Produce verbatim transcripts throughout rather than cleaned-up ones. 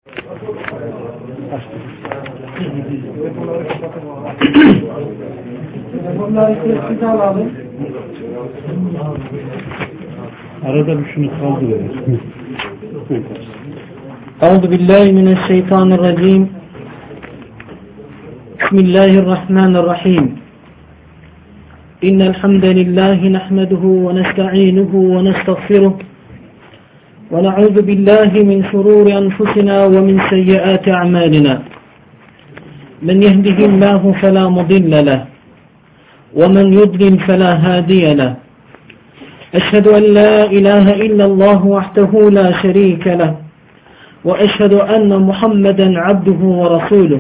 Arada bir şunu kaldırıyoruz. Euzu billahi mineşşeytanirracim. Bismillahirrahmanirrahim. İnnel hamdelellahi nahmeduhu ve nestainuhu ve nestağfiruh. Ve na'udzu billahi min şururi enfusina ve min seyyiati a'malina. Men yehdihillahu fela mudille leh ve men yudlil fela hadiye leh. Eşhedü en la ilahe illallah vahdehu la şerike leh ve eşhedü enne Muhammeden abduhu ve resuluh.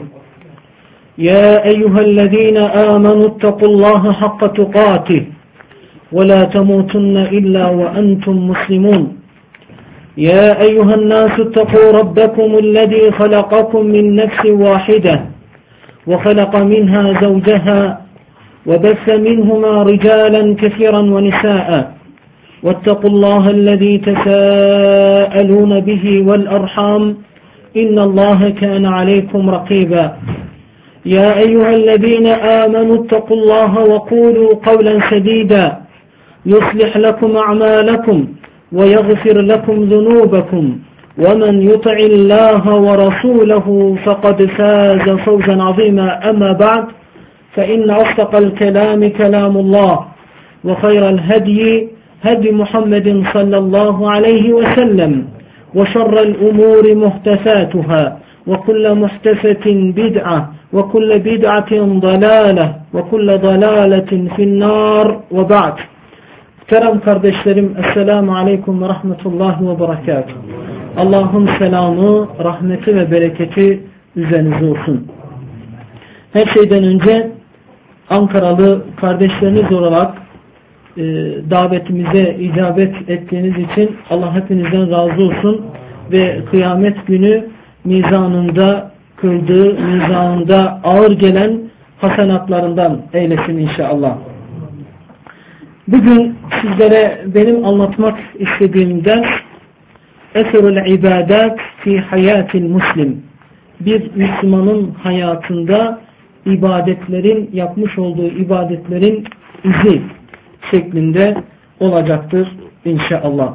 Ya eyyühellezine amenu ittakullaha hakka tukatih ve la temutunne illa ve entum muslimun. Ya eyyühennâsü ittakû rabbekumullezî halakakum min nefsin vâhide ve halaka minha zavceha ve besse minhuma ricalan kesiran ve nisâ'a. واتقوا الله الذي تساءلون به والأرحام إن الله كان عليكم رقيبا يا أيها الذين آمنوا اتقوا الله وقولوا قولا سديدا يصلح لكم أعمالكم ويغفر لكم ذنوبكم ومن يطع الله ورسوله فقد فاز فوزا عظيما أما بعد فإن أصدق الكلام كلام الله وخير الهدي هدي محمد صلى الله عليه وسلم وشر الأمور محدثاتها وكل محدثة بدعة وكل بدعة ضلالة وكل ضلالة في النار وبعد. Kerem kardeşlerim, Esselamu Aleyküm ve Rahmetullahi ve Berekatuhu. Allah'ın selamı, rahmeti ve bereketi üzerinize olsun. Her şeyden önce Ankaralı kardeşleriniz olarak e, davetimize icabet ettiğiniz için Allah hepinizden razı olsun ve kıyamet günü mizanında kıldığı, mizanında ağır gelen hasenatlarından eylesin inşallah. Bugün sizlere benim anlatmak istediğim ders Eserul ibadat fi hayatil muslim. Bir Müslümanın hayatında ibadetlerin, yapmış olduğu ibadetlerin izi şeklinde olacaktır inşallah.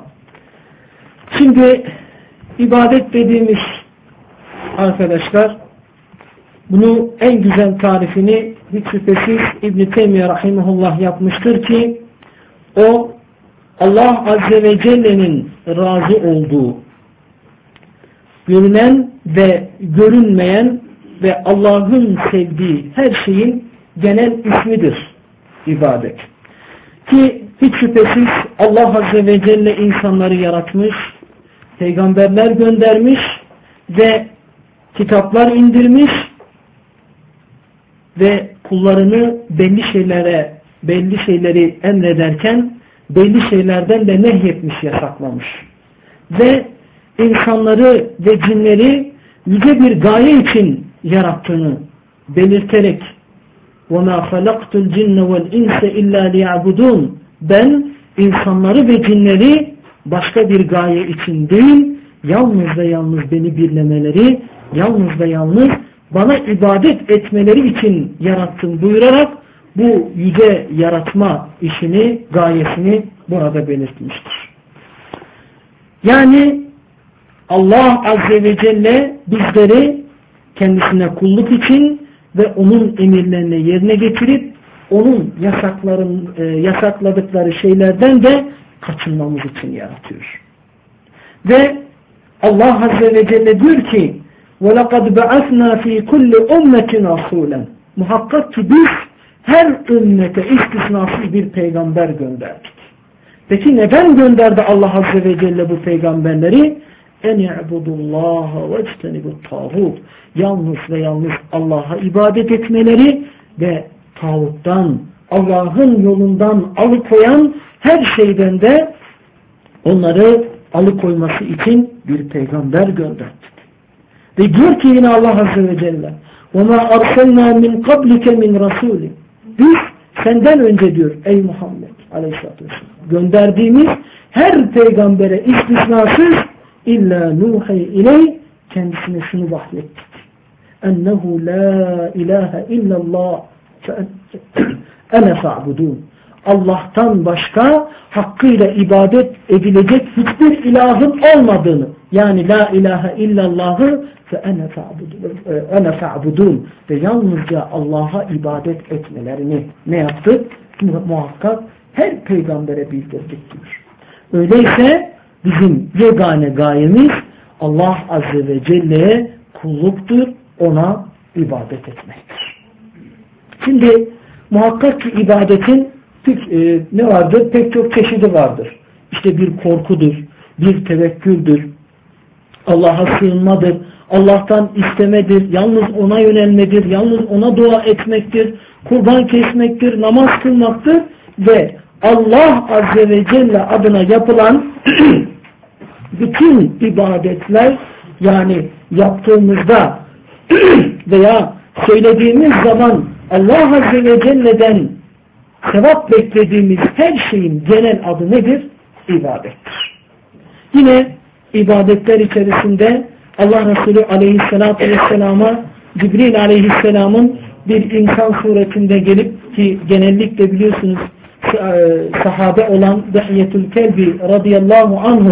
Şimdi ibadet dediğimiz arkadaşlar, bunu en güzel tarifini hiç şüphesiz İbn-i Teymiye Rahimahullah yapmıştır ki o Allah Azze ve Celle'nin razı olduğu, görünen ve görünmeyen ve Allah'ın sevdiği her şeyin genel ismidir ibadet. Ki hiç şüphesiz Allah Azze ve Celle insanları yaratmış, peygamberler göndermiş ve kitaplar indirmiş ve kullarını belli şeylere, belli şeyleri emrederken belli şeylerden de nehyetmiş, yasaklamış. Ve insanları ve cinleri yüce bir gaye için yarattığını belirterek وَمَا خَلَقْتُ الْجِنَّ وَالْاِنْسَ اِلَّا لِيَعْبُدُونَ Ben insanları ve cinleri başka bir gaye için değil, yalnız ve yalnız beni birlemeleri, yalnız ve yalnız bana ibadet etmeleri için yarattım buyurarak bu yüce yaratma işini, gayesini burada belirtmiştir. Yani Allah Azze ve Celle bizleri kendisine kulluk için ve onun emirlerini yerine getirip onun yasakların, e, yasakladıkları şeylerden de kaçınmamız için yaratıyor. Ve Allah Azze ve Celle diyor ki وَلَقَدْ بَعَثْنَا ف۪ي كُلِّ اُمَّةٍ رَسُولًا Muhakkak ki biz her ümmete istisnasız bir peygamber gönderdik. Peki neden gönderdi Allah Azze ve Celle bu peygamberleri? En i'budullaha ve ectenibut tağut. Yalnız ve yalnız Allah'a ibadet etmeleri ve tağuttan, Allah'ın yolundan alıkoyan her şeyden de onları alıkoyması için bir peygamber gönderdi. Ve diyor ki yine Allah Azze ve Celle وَمَا أَرْسَلْنَا مِنْ قَبْلِكَ مِنْ رَسُولٍ Biz senden önce diyor ey Muhammed Aleyhisselatü Vesselam gönderdiğimiz her peygambere istisnasız illa nuhi iley kendisine şunu vahyettik. Ennehu la ilahe illallah ene fa'budun. Allah'tan başka hakkıyla ibadet edilecek hiçbir ilahın olmadığını, yani la ilahe illallahı fe ene fa'budun ve yalnızca Allah'a ibadet etmelerini ne yaptık? Muhakkak her peygambere bildirdik diyor. Öyleyse bizim yegane gayemiz Allah Azze ve Celle'ye kulluktur, ona ibadet etmektir. Şimdi muhakkak ki ibadetin e, ne vardır? Pek çok çeşidi vardır. İşte bir korkudur, bir tevekküldür, Allah'a sığınmadır, Allah'tan istemedir, yalnız ona yönelmedir, yalnız ona dua etmektir, kurban kesmektir, namaz kılmaktır ve Allah Azze ve Celle adına yapılan bütün ibadetler, yani yaptığımızda veya söylediğimiz zaman Allah Azze ve Celle'den sevap beklediğimiz her şeyin genel adı nedir? İbadettir. Yine ibadetler içerisinde Allah Resulü Aleyhisselatü Vesselam'a Cibril Aleyhisselam'ın bir insan suretinde gelip, ki genellikle biliyorsunuz sahabe olan Dihiyetül Kelbi radıyallahu anhu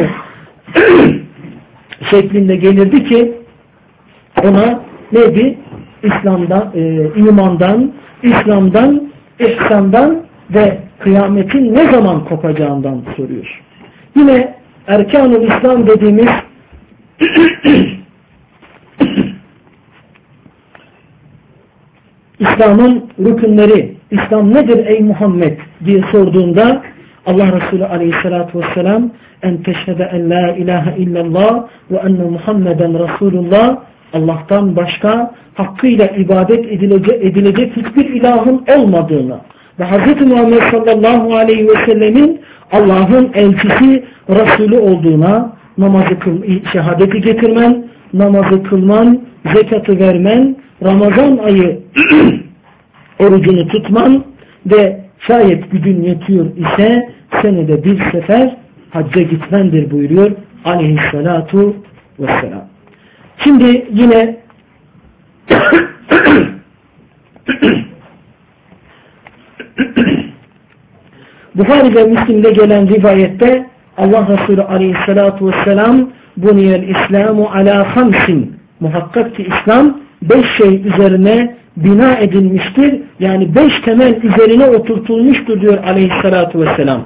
şeklinde gelirdi ki ona neydi? İslam'dan, e, imandan, İslam'dan, ihsandan ve kıyametin ne zaman kopacağından soruyor. Yine Erkan-ı İslam dediğimiz İslam'ın rükünleri, İslam nedir ey Muhammed diye sorduğunda Allah Resulü Aleyhisselatü Vesselam en teşhede en la ilahe illallah ve enne Muhammeden Resulullah, Allah'tan başka hakkıyla ibadet edilecek, edilecek hiçbir ilahın olmadığını ve Hz. Muhammed sallallahu aleyhi ve sellemin Allah'ın elçisi, Resulü olduğuna, namazı kıl, şehadeti getirmen, namazı kılman, zekatı vermen, Ramazan ayı orucunu tutman ve şayet gücün yetiyor ise senede bir sefer hacca gitmendir buyuruyor aleyhissalatu vesselam. Şimdi yine Buhari ve Müslim'de gelen rivayette Allah Resulü aleyhissalatu vesselam buniyel İslamu ala hamsin, muhakkak ki İslam beş şey üzerine bina edilmiştir. Yani beş temel üzerine oturtulmuştur diyor aleyhissalatu vesselam.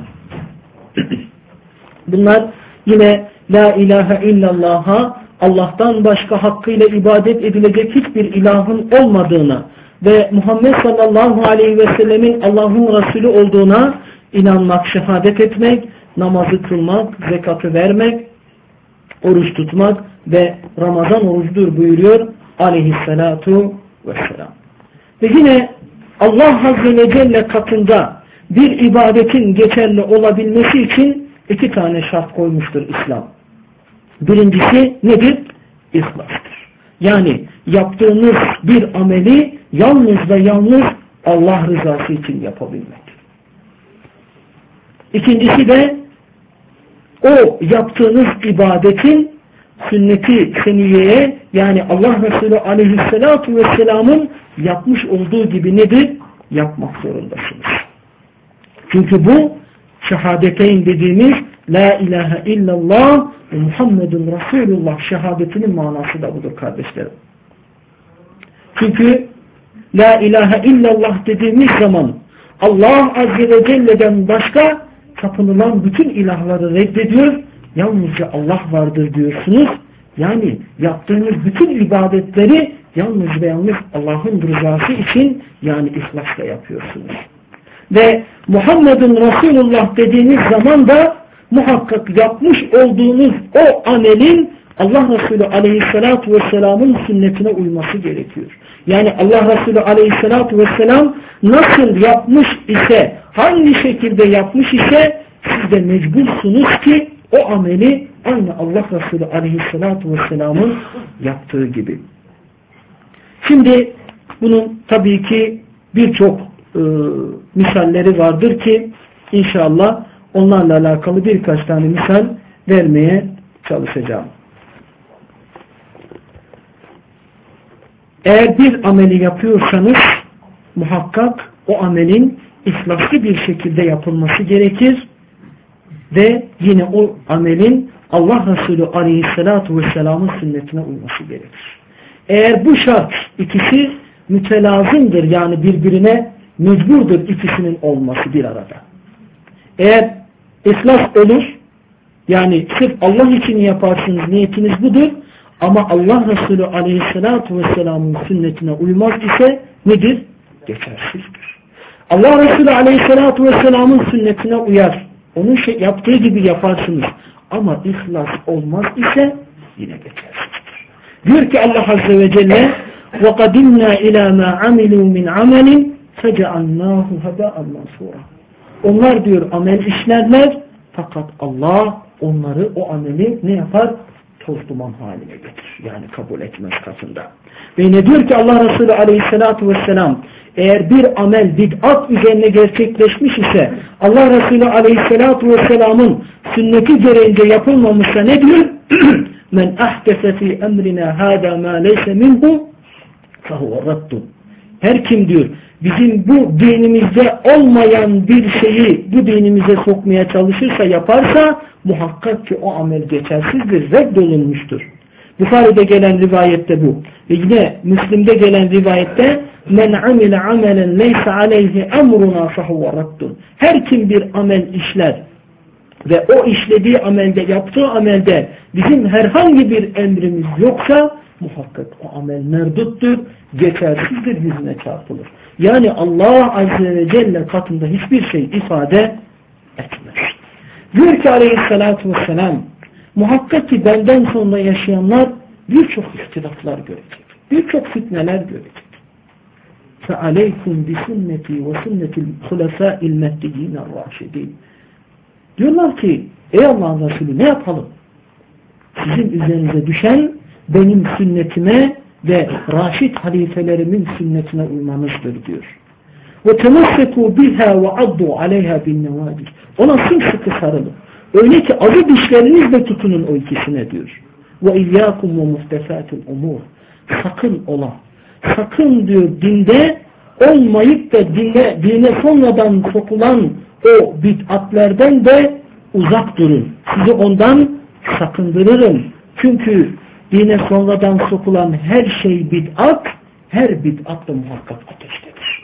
Bunlar yine la ilahe illallah'a, Allah'tan başka hakkıyla ibadet edilecek hiçbir ilahın olmadığına ve Muhammed sallallahu aleyhi ve sellemin Allah'ın Resulü olduğuna inanmak, şehadet etmek, namazı kılmak, zekatı vermek, oruç tutmak ve Ramazan orucudur buyuruyor aleyhissalatu vesselam. Ve yine Allah Azze ve Celle katında bir ibadetin geçerli olabilmesi için iki tane şart koymuştur İslam. Birincisi nedir? İhlastır. Yani yaptığınız bir ameli yalnız ve yalnız Allah rızası için yapabilmek. İkincisi de o yaptığınız ibadetin sünnet-i seniyeye, yani Allah Resulü aleyhissalatu vesselamın yapmış olduğu gibi nedir? Yapmak zorundasınız. Çünkü bu şehadeteyn dediğimiz la ilahe illallah ve Muhammedun Resulullah şehadetinin manası da budur kardeşlerim. Çünkü la ilahe illallah dediğimiz zaman Allah Azze ve Celle'den başka tapınılan bütün ilahları reddediyor. Yalnızca Allah vardır diyorsunuz. Yani yaptığınız bütün ibadetleri yalnız ve yalnız Allah'ın rızası için, yani ihlasla yapıyorsunuz. Ve Muhammedun Resulullah dediğiniz zaman da muhakkak yapmış olduğunuz o amelin Allah Resulü Aleyhisselatü Vesselam'ın sünnetine uyması gerekiyor. Yani Allah Resulü Aleyhisselatü Vesselam nasıl yapmış ise, hangi şekilde yapmış ise siz de mecbursunuz ki o ameli aynı Allah Resulü Aleyhisselatü Vesselam'ın yaptığı gibi. Şimdi bunun tabii ki birçok e, misalleri vardır ki inşallah onlarla alakalı birkaç tane misal vermeye çalışacağım. eğer bir ameli yapıyorsanız muhakkak o amelin ihlaslı bir şekilde yapılması gerekir ve yine o amelin Allah Resulü Aleyhisselatü Vesselam'ın sünnetine uyması gerekir. Eğer bu şart ikisi mütelazımdır, yani birbirine mecburdur ikisinin olması bir arada. Eğer ihlas olur, yani sırf Allah için yaparsınız, niyetiniz budur, ama Allah Resulü Aleyhisselatü Vesselam'ın sünnetine uymaz ise nedir? Geçersizdir. Allah Resulü Aleyhisselatü Vesselam'ın sünnetine uyar, onun şey yaptığı gibi yaparsınız, ama ihlas olmaz ise yine geçersizdir. Diyor ki Allah Azze ve Celle وَقَدِمْنَا إِلَى مَا عَمِلُوا مِنْ عَمَلٍ فَجَعَلْنَاهُ هَبَاءً مَنْصُورًا. Onlar diyor amel işlerler, fakat Allah onları, o ameli ne yapar? Toz duman haline getirir. Yani kabul etmez katında. Ve ne diyor ki Allah Resulü Aleyhisselatü Vesselam, eğer bir amel bid'at üzerine gerçekleşmiş ise, Allah Resulü Aleyhisselatü Vesselam'ın sünneti gereğince yapılmamışsa ne diyor? Men ahdese fi emrina hâdâ mâ leyse minhu fehuve raddun. Her kim diyor bizim bu dinimizde olmayan bir şeyi bu dinimize sokmaya çalışırsa, yaparsa muhakkak ki o amel geçersizdir, reddolunmuştur. Bukhari'de gelen rivayette bu. Ve yine Müslim'de gelen rivayette men amile amelen leysa aleyhi emruna fehuve raddun. Her kim bir amel işler ve o işlediği amelde, yaptığı amelde bizim herhangi bir emrimiz yoksa muhakkak o amel merduttur, geçersizdir, yüzüne çarpılır. Yani Allah Azze ve Celle katında hiçbir şey ifade etmez. Diyor ki Aleyhisselatü Vesselam, muhakkak ki benden sonra yaşayanlar birçok ihtilaflar görecek, birçok fitneler görecek. فَعَلَيْكُمْ بِسُنَّتِي وَسُنَّةِ الْخُلَفَاءِ الْمَهْدِيِّينَ الرَّاشِدِينَ. Diyorlar ki ey Allah'ın Resulü ne yapalım? Sizin üzerinize düşen benim sünnetime ve Raşid halifelerimin sünnetine uymanızdır diyor. وَتَمَسَّكُوا بِهَا وَعَضُّوا عَلَيْهَا بِالنَّوَادِجِ. Ona sımsıkı sarılın. Öyle ki azı dişlerinizle tutunun o ikisine diyor. وَاِيَّاكُمْ وَمُحْتَفَاتِ الْاُمُورِ. Sakın ola. Sakın diyor dinde olmayıp da dine, dine sonradan sokulan o bid'atlerden de uzak durun. Sizi ondan sakındırırım. Çünkü dine sonradan sokulan her şey bid'at, her bid'at da muhakkak ateştedir.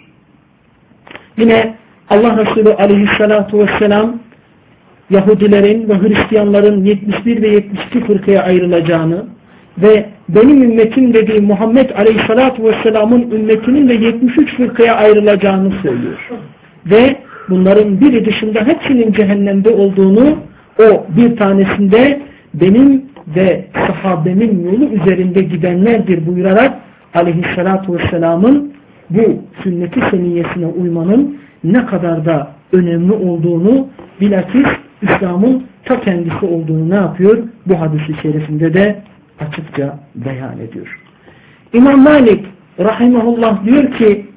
Yine Allah Resulü Aleyhisselatü Vesselam Yahudilerin ve Hristiyanların yetmiş bir ve yetmiş iki fırkaya ayrılacağını ve benim ümmetim dediği Muhammed Aleyhisselatü Vesselam'ın ümmetinin de yetmiş üç fırkaya ayrılacağını söylüyor. Ve bunların biri dışında hepsinin cehennemde olduğunu, o bir tanesinde benim ve sahabemin yolu üzerinde gidenlerdir buyurarak Aleyhisselatü Vesselam'ın bu sünnet-i seniyyesine uymanın ne kadar da önemli olduğunu, bilakis İslam'ın ta kendisi olduğunu ne yapıyor? Bu hadis-i şerifinde de açıkça beyan ediyor. İmam Malik rahimahullah diyor ki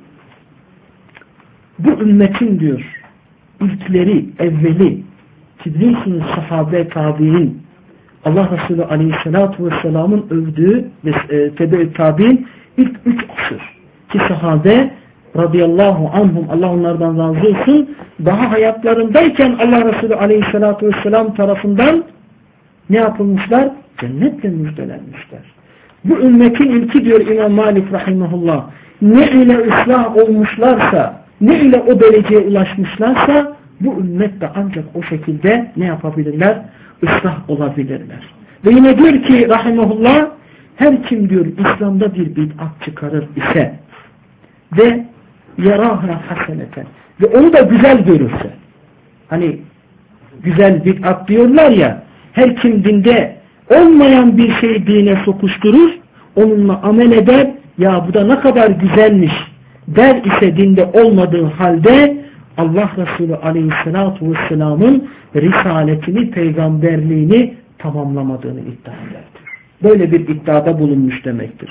bu ümmetin diyor ilkleri, evveli biliyorsunuz sahabe, tabi'in, Allah Resulü Aleyhisselatü Vesselam'ın övdüğü ve e, tebe-i tabi'in ilk üç asır ki sahabe radıyallahu anhum, Allah onlardan razı olsun, daha hayatlarındayken Allah Resulü Aleyhisselatü Vesselam tarafından ne yapılmışlar? Cennetle müjdelenmişler. Bu ümmetin ilki diyor İmam Malik rahimahullah, ne ile ıslah olmuşlarsa, ne ile o dereceye ulaşmışlarsa bu ümmet de ancak o şekilde ne yapabilirler? Islah olabilirler. Ve yine diyor ki rahimahullah, her kim diyor İslam'da bir bid'at çıkarır ise ve yarâhâ haseneten ve onu da güzel görürse, hani güzel bid'at diyorlar ya, her kim dinde olmayan bir şey dine sokuşturur, onunla amel eder, ya bu da ne kadar güzelmiş der ise dinde olmadığı halde Allah Resulü Aleyhisselatü Vesselam'ın risaletini, peygamberliğini tamamlamadığını iddia ederdir. Böyle bir iddiada bulunmuş demektir.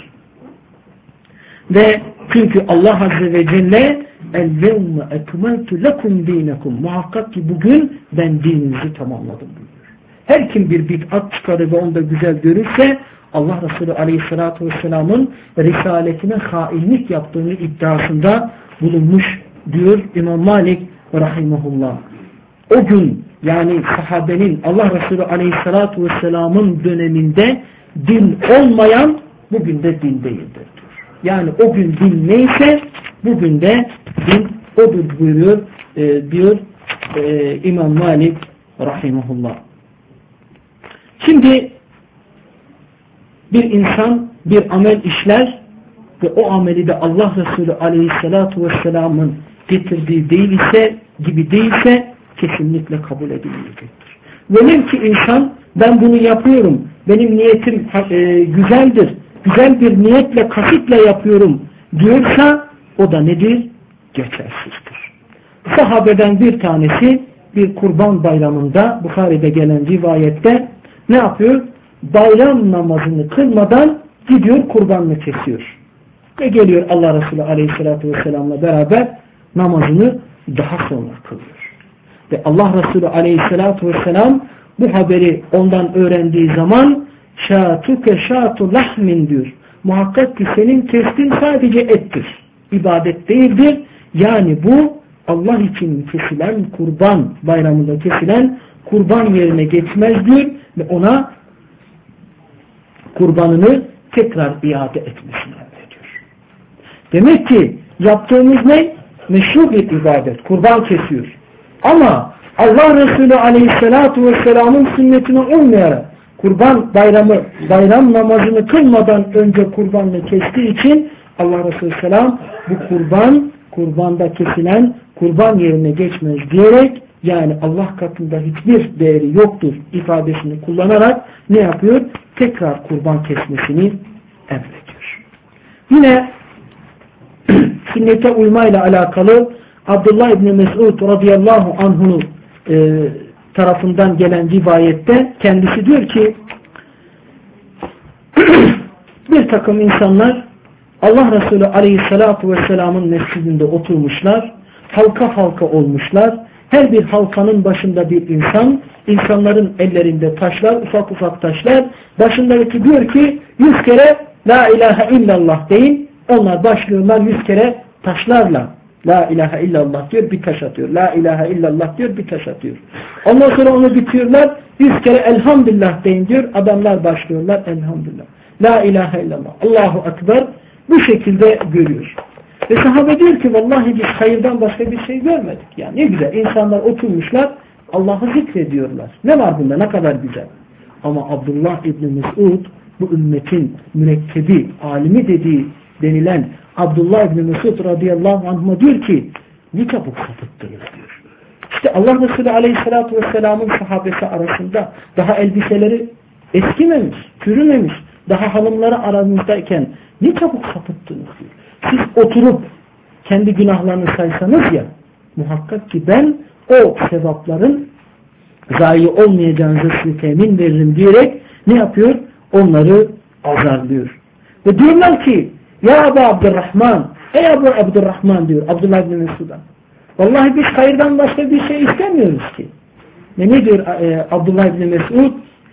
Ve çünkü Allah Azze ve Celle el-yevme ekmeltu lekum dinekum, muhakkak ki bugün ben dininizi tamamladım buyuruyor. Her kim bir bid'at çıkarır ve onu da güzel görürse Allah Resulü Aleyhisselatü Vesselam'ın risaletine hainlik yaptığını iddiasında bulunmuş diyor İmam Malik Rahimahullah. O gün yani sahabenin Allah Resulü Aleyhisselatü Vesselam'ın döneminde din olmayan bugün de din değildir diyor. Yani o gün din neyse bugün de din odur buyuruyor e, diyor e, İmam Malik Rahimahullah. Şimdi bir insan bir amel işler ve o ameli de Allah Resulü Aleyhisselatü Vesselam'ın getirdiği değilse gibi değilse kesinlikle kabul edilmeyecektir. Velev ki insan ben bunu yapıyorum, benim niyetim e, güzeldir, güzel bir niyetle, kasitle yapıyorum diyorsa o da nedir? Geçersizdir. Sahabeden bir tanesi bir kurban bayramında Bukhari'de gelen rivayette ne yapıyor? Bayram namazını kılmadan gidiyor kurbanını kesiyor. Ve geliyor Allah Resulü Aleyhisselatü Vesselam'la beraber namazını daha sonra kılıyor. Ve Allah Resulü Aleyhisselatü Vesselam bu haberi ondan öğrendiği zaman şatuke şatu lahmin diyor. Muhakkak ki senin kestin sadece ettir. İbadet değildir. Yani bu Allah için kesilen kurban bayramında kesilen kurban yerine geçmez diyor ve ona kurbanını tekrar iade etmesini emrediyor. Demek ki yaptığımız ne? Meşru bir ibadet. Kurban kesiyor. Ama Allah Resulü Aleyhisselatü Vesselam'ın sünnetine uymayarak kurban bayramı, bayram namazını kılmadan önce kurbanını kestiği için Allah Resulü Selam bu kurban, kurbanda kesilen kurban yerine geçmez diyerek yani Allah katında hiçbir değeri yoktur ifadesini kullanarak ne yapıyor? Tekrar kurban kesmesini emrediyor. Yine sünnete uymayla alakalı Abdullah İbni Mesud radıyallahu anh'un e, tarafından gelen rivayette kendisi diyor ki bir takım insanlar Allah Resulü Aleyhisselatü Vesselam'ın mescidinde oturmuşlar, halka halka olmuşlar. Her bir halkanın başında bir insan, insanların ellerinde taşlar, ufak ufak taşlar. Başındaki diyor ki yüz kere La ilahe illallah deyin. Onlar başlıyorlar yüz kere taşlarla. La ilahe illallah diyor, bir taş atıyor. La ilahe illallah diyor, bir taş atıyor. Ondan sonra onu bitiyorlar. Yüz kere elhamdülillah deyin diyor. Adamlar başlıyorlar elhamdülillah. La ilahe illallah. Allahu Ekber. Bu şekilde görüyor. Ve sahabe diyor ki vallahi biz hayırdan başka bir şey görmedik. Yani ne güzel. İnsanlar oturmuşlar. Allah'ı zikrediyorlar. Ne var bunda? Ne kadar güzel. Ama Abdullah İbni Mesud bu ümmetin mürekkebi, alimi dediği denilen Abdullah İbni Mesud radıyallahu anh'a diyor ki ne çabuk sapıttınız diyor. İşte Allah Resulü Aleyhisselatü Vesselam'ın sahabesi arasında daha elbiseleri eskimemiş, çürümemiş, daha hanımları aranızdayken ne çabuk sapıttınız diyor. Siz oturup kendi günahlarını saysanız ya muhakkak ki ben o sevapların zayi olmayacağınızı size temin veririm diyerek ne yapıyor? Onları azarlıyor. Ve diyorlar ki ya Ebu Abdurrahman, ey Ebu Abdurrahman diyor Abdullah İbni Mesud'a. Vallahi biz hayırdan başka bir şey istemiyoruz ki. Ve ne diyor e, Abdullah İbni Mesud?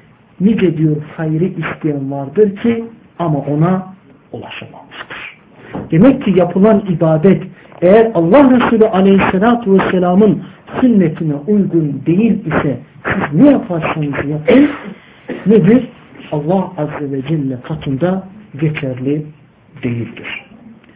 Nice diyor hayrı isteyen vardır ki ama ona ulaşamamıştır. Demek ki yapılan ibadet eğer Allah Resulü Aleyhisselatü Vesselam'ın sünnetine uygun değil ise siz ne yaparsanız yapın nedir? Allah Azze ve Celle katında geçerli değildir.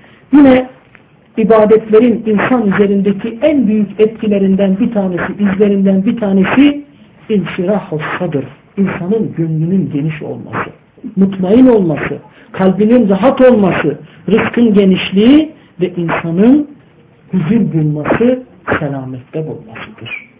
Yine ibadetlerin insan üzerindeki en büyük etkilerinden bir tanesi, izlerinden bir tanesi inşirah-ı sadır. İnsanın gönlünün geniş olması, mutmain olması, kalbinin rahat olması, rızkın genişliği ve insanın huzur bulması, selamette bulmasıdır.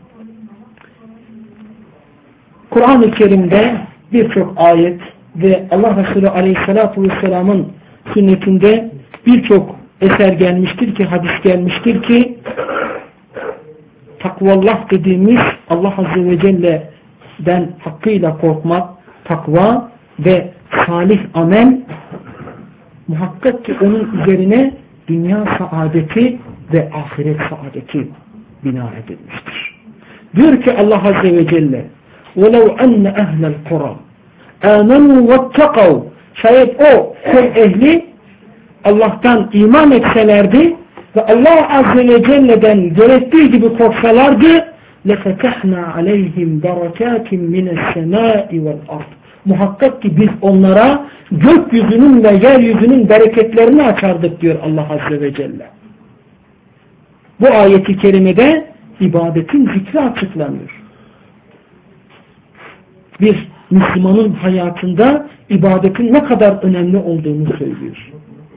Kur'an-ı Kerim'de birçok ayet ve Allah Resulü Aleyhisselatü Vesselam'ın sünnetinde birçok eser gelmiştir ki, hadis gelmiştir ki takvallah dediğimiz Allah Azze ve Celle'den hakkıyla korkmak, takva ve salih amel muhakkak ki onun üzerine dünya saadeti ve ahiret saadeti bina edilmiştir. Diyor ki Allah Azze ve Celle وَلَوْ أَنَّ أَهْلَ الْقُرَى amenu vettekav. Şayet o kul ehli Allah'tan iman etselerdi ve Allah Azze ve Celle'den gerektiği gibi korksalardı لَفَتَحْنَا عَلَيْهِمْ بَرَكَاتٍ مِنَ السَّمَاءِ وَالْأَرْضِ. Muhakkak ki biz onlara gökyüzünün ve yeryüzünün bereketlerini açardık diyor Allah Azze ve Celle. Bu ayeti kerimede ibadetin zikri açıklanıyor. Bir Müslümanın hayatında ibadetin ne kadar önemli olduğunu söylüyor.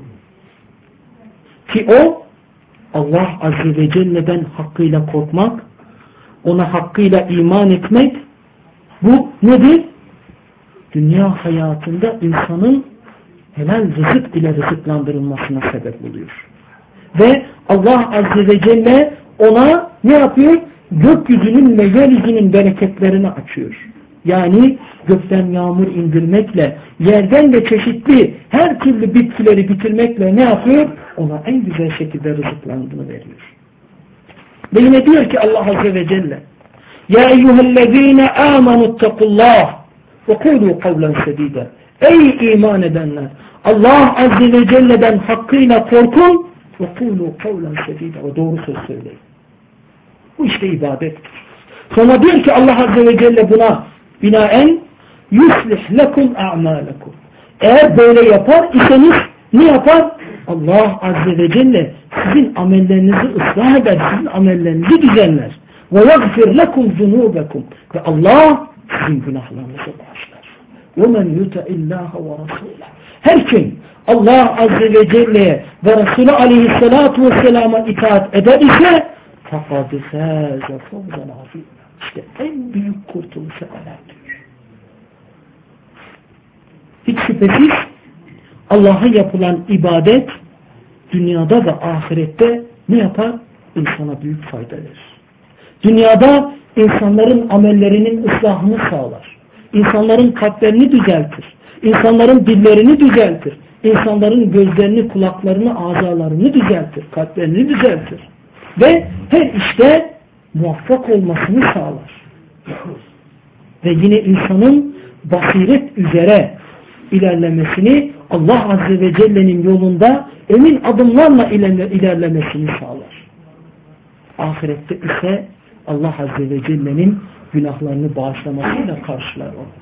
Ki o Allah Azze ve Celle'den hakkıyla korkmak, ona hakkıyla iman etmek, bu nedir? Dünya hayatında insanın helal rızık ile rızıklandırılmasına sebep oluyor. Ve Allah Azze ve Celle ona ne yapıyor? Gökyüzünün ve yeryüzünün bereketlerini açıyor. Yani gökten yağmur indirmekle, yerden de çeşitli her türlü bitkileri bitirmekle ne yapıyor? Ona en güzel şekilde rızıklandığını veriyor. Ve yine diyor ki Allah Azze ve Celle Ya eyyühellezine amenuttakullah ve kulu kavlen sedide. Ey iman edenler! Allah Azze ve Celle'den hakkıyla korkun ve kulu kavlen sedide. Ve doğru söz söyleyin. Bu işte ibadettir. Sonra diyor ki Allah Azze ve Celle buna binaen yuslih lekum a'malakum. Eğer böyle yapar iseniz ne yapar? Allah Azze ve Celle sizin amellerinizi ıslah eder, sizin amellerinizi düzenler. Ve yagfir lekum zunubekum. Ve Allah sizin günahlarınızı bağışlar. وَمَنْ يُتَعِ اللّٰهَ وَرَسُولَهُ. Her kim Allah Azze ve Celle'ye ve Resulü Aleyhisselatü Vesselam'a itaat eder ise فَقَدْ فَازَ فَوْزًا عَظِيمًا. İşte en büyük kurtuluşa erer. Hiç şüphesiz Allah'a yapılan ibadet dünyada ve ahirette ne yapar? İnsana büyük fayda verir. Dünyada insanların amellerinin ıslahını sağlar. İnsanların kalplerini düzeltir. İnsanların dillerini düzeltir. İnsanların gözlerini, kulaklarını, azalarını düzeltir. Kalplerini düzeltir. Ve her işte muvaffak olmasını sağlar. Ve yine insanın basiret üzere ilerlemesini, Allah Azze ve Celle'nin yolunda emin adımlarla ilerlemesini sağlar. Ahirette ise Allah Azze ve Celle'nin günahlarını bağışlamasıyla karşılar onu.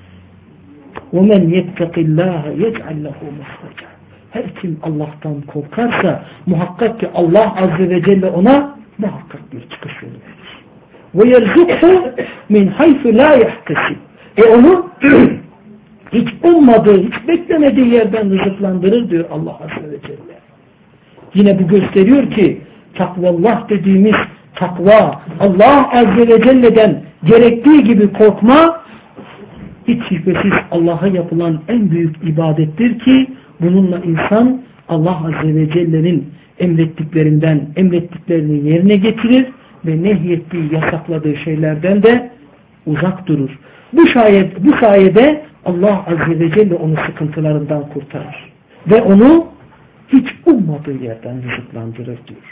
وَمَنْ يَتَّقِ اللّٰهَ يَجْعَلْ لَهُ مَخْرَجًا. Her kim Allah'tan korkarsa muhakkak ki Allah Azze ve Celle ona muhakkak bir çıkış yolu verir. وَيَرْزُقْهُ مِنْ حَيْثُ لَا يَحْتَسِبْ. E onu hiç ummadığı, hiç beklemediği yerden rızıklandırır diyor Allah Azze ve Celle. Yine bu gösteriyor ki takvallah dediğimiz takva, Allah Azze ve Celle'den gerektiği gibi korkma hiç şüphesiz Allah'a yapılan en büyük ibadettir ki bununla insan Allah Azze ve Celle'nin emrettiklerinden emrettiklerini yerine getirir ve nehyettiği, yasakladığı şeylerden de uzak durur. Bu sayede, bu sayede Allah Azze ve Celle onu sıkıntılarından kurtarır. Ve onu hiç ummadığı yerden rızıklandırır diyor.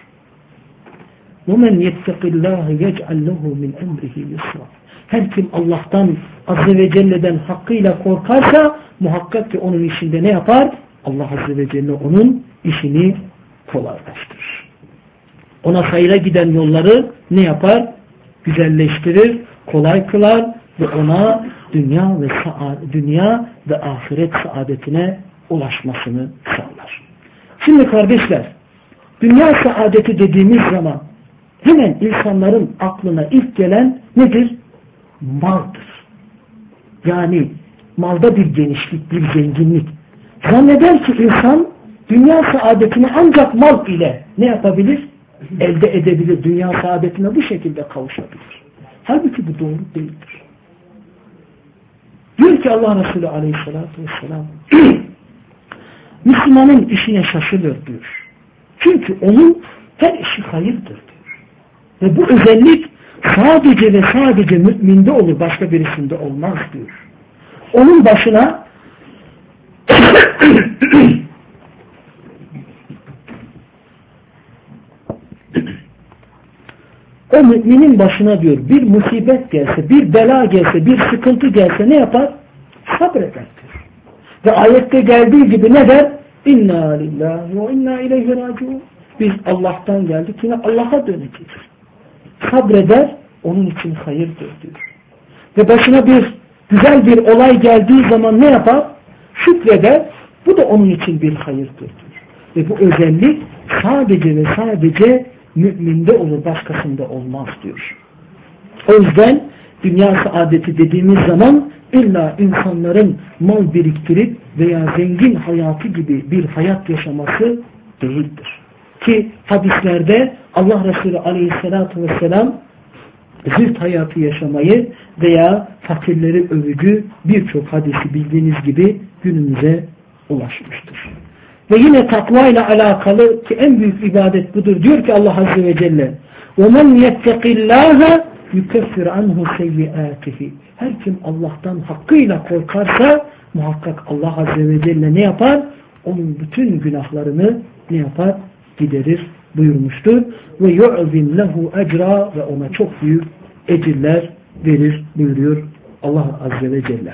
وَمَنْ يَتَّقِ اللّٰهِ يَجْعَلْ لَهُ مِنْ اَمْرِهِ يُسْرًا. Her kim Allah'tan Azze ve Celle'den hakkıyla korkarsa muhakkak ki onun işinde ne yapar? Allah Azze ve Celle onun işini kolaylaştırır. Ona hayra giden yolları ne yapar? Güzelleştirir, kolay kılar ve ona dünya ve dünya ve ahiret saadetine ulaşmasını sağlar. Şimdi kardeşler, dünya saadeti dediğimiz zaman hemen insanların aklına ilk gelen nedir? Maldır. Yani malda bir genişlik, bir zenginlik. Zanneder ki insan dünya saadetini ancak mal ile ne yapabilir? Elde edebilir. Dünya saadetine bu şekilde kavuşabilir. Halbuki bu doğru değildir. Diyor ki Allah Resulü Aleyhisselatü Vesselam Müslümanın işine şaşılır diyor. Çünkü onun her işi hayırdır diyor. Ve bu özellik sadece ve sadece müminde olur, başka birisinde olmaz diyor. Onun başına o müminin başına diyor bir musibet gelse, bir bela gelse, bir sıkıntı gelse ne yapar? Sabreder diyor. Ve ayette geldiği gibi ne der? İnna lillahi ve inna ileyhi raciun. Biz Allah'tan geldik, yine Allah'a döneceğiz. Sabreder, onun için hayırdır diyor. Ve başına bir güzel bir olay geldiği zaman ne yapar? Şükreder, bu da onun için bir hayırdır diyor. Ve bu özellik sadece ve sadece müminde olur, başkasında olmaz diyor. O yüzden dünya saadeti dediğimiz zaman illa insanların mal biriktirip veya zengin hayatı gibi bir hayat yaşaması değildir. Ki hadislerde Allah Resulü Aleyhisselatü Vesselam züht hayatı yaşamayı veya fakirleri övücü birçok hadisi bildiğiniz gibi günümüze ulaşmıştır. Ve yine takva ile alakalı ki en büyük ibadet budur. Diyor ki Allah Azze ve Celle وَمَنْ يَتَّقِ اللّٰهَ يُكَفِّرْ عَنْهُ سَيِّئَاتِهِ. Her kim Allah'tan hakkıyla korkarsa muhakkak Allah Azze ve Celle ne yapar? Onun bütün günahlarını ne yapar? Giderir buyurmuştur. Ve yu'zim lehu ecra, ve ona çok büyük ecirler verir buyuruyor Allah Azze ve Celle.